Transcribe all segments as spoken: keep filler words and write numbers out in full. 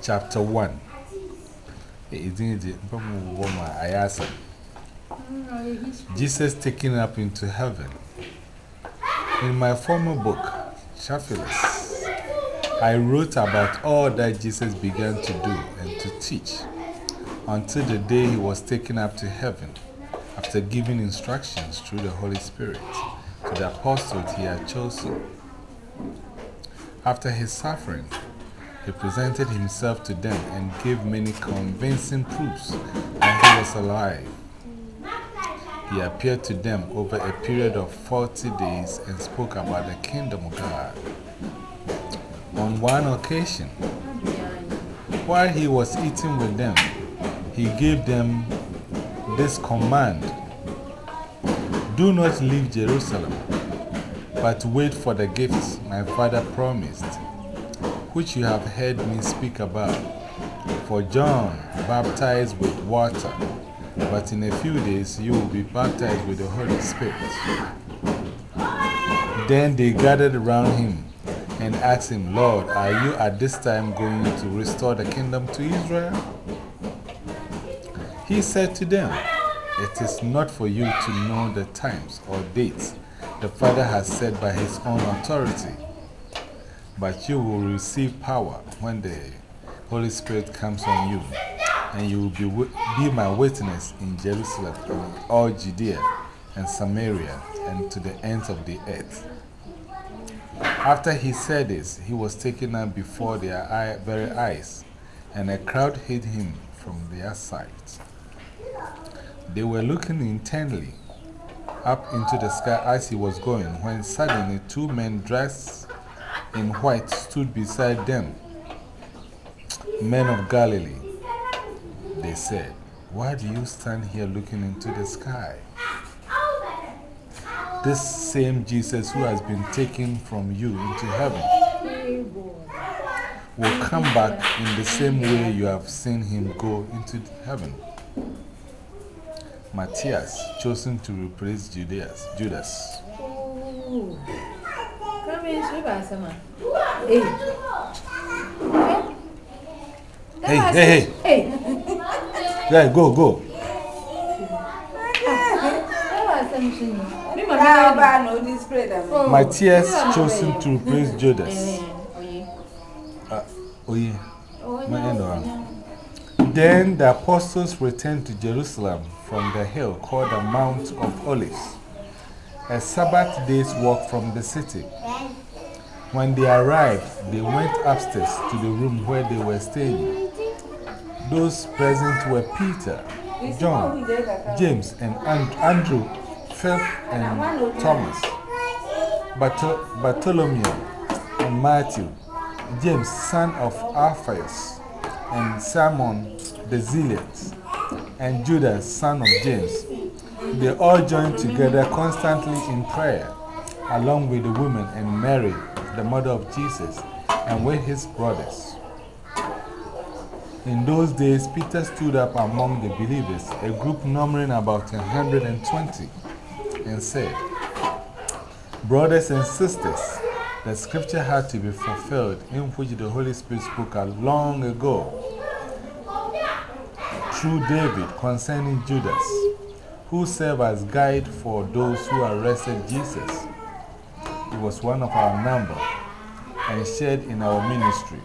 chapter one. Jesus taken up into heaven. In my former book, Shaphilis, I wrote about all that Jesus began to do and to teach until the day he was taken up to heaven after giving instructions through the Holy Spirit to the apostles he had chosen. After his suffering, he presented himself to them and gave many convincing proofs that he was alive. He appeared to them over a period of forty days and spoke about the kingdom of God. On one occasion, while he was eating with them, he gave them this command: do not leave Jerusalem, but wait for the gifts my Father promised, which you have heard me speak about. For John baptized with water, but in a few days you will be baptized with the Holy Spirit. Then they gathered around him and asked him, Lord, are you at this time going to restore the kingdom to Israel? He said to them, it is not for you to know the times or dates the Father has set by his own authority, but you will receive power when the Holy Spirit comes on you, and you will be, be my witness in Jerusalem and all Judea and Samaria and to the ends of the earth. After he said this, he was taken up before their eye, very eyes, and a crowd hid him from their sight. They were looking intently up into the sky as he was going, when suddenly two men dressed in white stood beside them. Men of Galilee, they said, why do you stand here looking into the sky? This same Jesus who has been taken from you into heaven will come back in the same way you have seen him go into heaven. Matthias, chosen to replace Judas. Judas. Hey, hey, hey. Hey. Yeah, go, go. Matthias, chosen to replace Judas. Uh, oh, yeah. Then the apostles returned to Jerusalem from the hill called the Mount of Olives, a Sabbath day's walk from the city. When they arrived, they went upstairs to the room where they were staying. Those present were Peter, John, James, and Andrew, Philip, and Thomas, Bartholomew, and Matthew, James, son of Alphaeus, and Simon the Zealot, and Judas, son of James. They all joined together constantly in prayer, along with the women and Mary, the mother of Jesus, and with his brothers. In those days, Peter stood up among the believers, a group numbering about one hundred twenty, and said, brothers and sisters, the scripture had to be fulfilled in which the Holy Spirit spoke long ago through David concerning Judas, who served as guide for those who arrested Jesus. He was one of our number and shared in our ministry.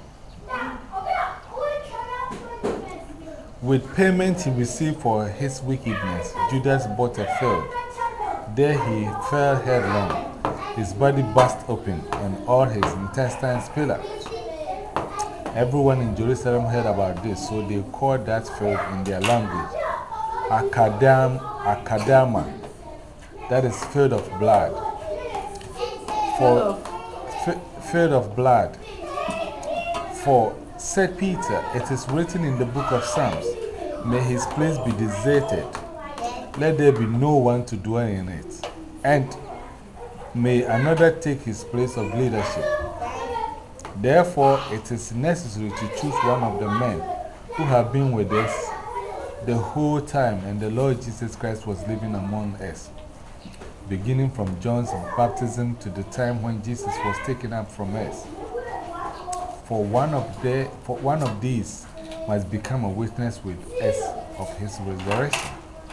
With payment he received for his wickedness, Judas bought a field. There he fell headlong. His body burst open and all his intestines spilled out. Everyone in Jerusalem heard about this, so they called that field in their language Akadam, Akadama, that is field of blood. For field of blood. For, said Peter, it is written in the book of Psalms, may his place be deserted, let there be no one to dwell in it, and may another take his place of leadership. Therefore, it is necessary to choose one of the men who have been with us the whole time, and the Lord Jesus Christ was living among us, beginning from John's baptism to the time when Jesus was taken up from us. For one of, the, for one of these must become a witness with us of his resurrection.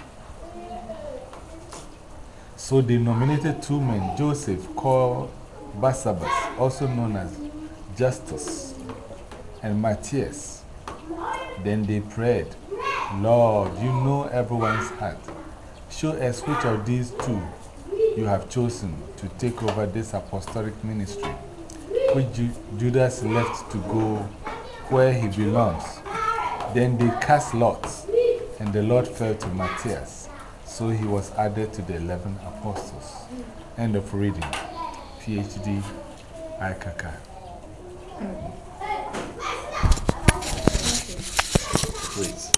So they nominated two men, Joseph, called Barsabbas, also known as Justus, and Matthias. Then they prayed, Lord, you know everyone's heart. Show us which of these two you have chosen to take over this apostolic ministry, which Ju Judas left to go where he belongs. Then they cast lots, and the lot fell to Matthias. So he was added to the eleven apostles. End of reading. PhD, Aikaka. Wait.